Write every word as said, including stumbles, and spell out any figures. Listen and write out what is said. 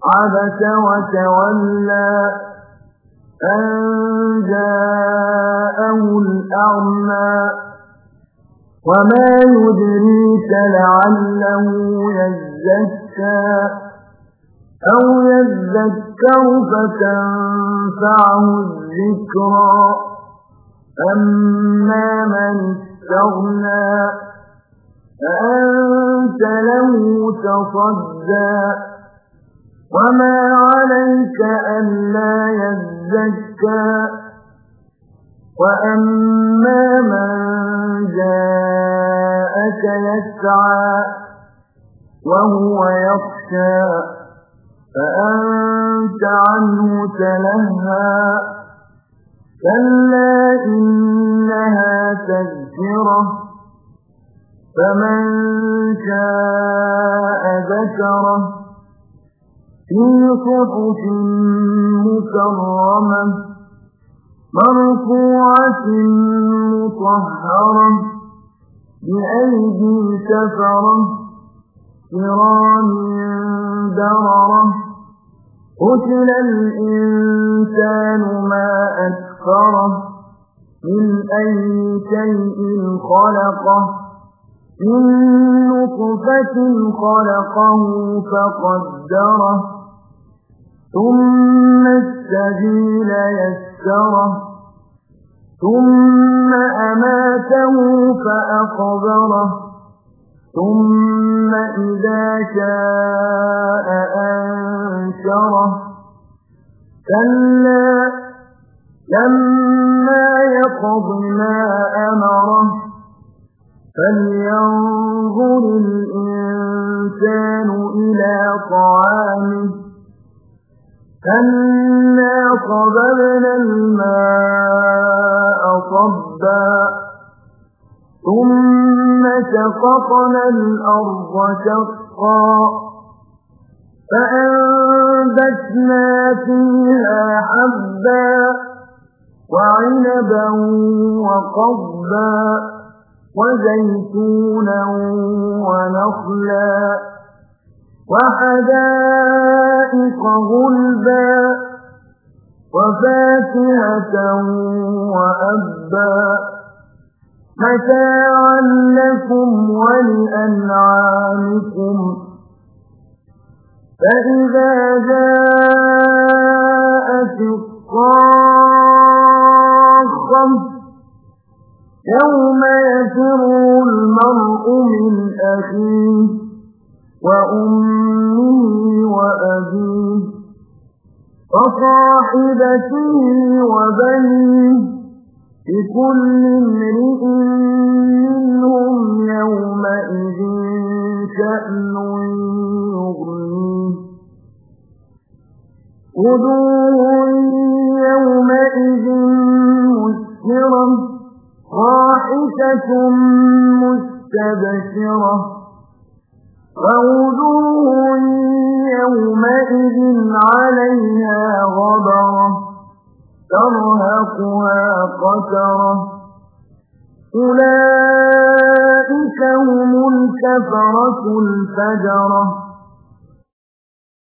عبس وتولى أن جاءه الأعمى وما يدريك لعله يزكى أو يذكر فتنفعه الذكرى أما من استغنى فأنت له تصدى وما عليك ألا يزكى وأما من جاءك يسعى وهو يخشى فأنت عنه تلهى كلا إنها تذكرة فمن شاء ذكره في صحف مكرمة مرفوعة مطهرة بأيدي سفرة كرام بررة قتل الإنسان ما أكفره من أي شيء خلقه من نطفة خلقه فقدره ثم السبيل يسره ثم أماته فأقبره ثم إذا شاء أنشره كلا لما يقض ما أمره فلينظر الإنسان إلى طعامه أنا صببنا الماء صبا ثم شققنا الأرض شقا فأنبتنا فيها حبا وعنبا وقضبا وزيتونا ونخلا وحدائق غلبا وفاكهة وأبا متاعا لكم ولأنعامكم فإذا جاءت الصاخة يوم يفر المرء من أخيه وأمه وأبيه وصاحبته وبنيه لكل امرئ منهم يومئذ شأن يغنيه وجوه يومئذ مسفرة ضاحكة مستبشرة ووجوه يومئذ عليها غبرة ترهقها قترة أولئك هم الكفرة الفجرة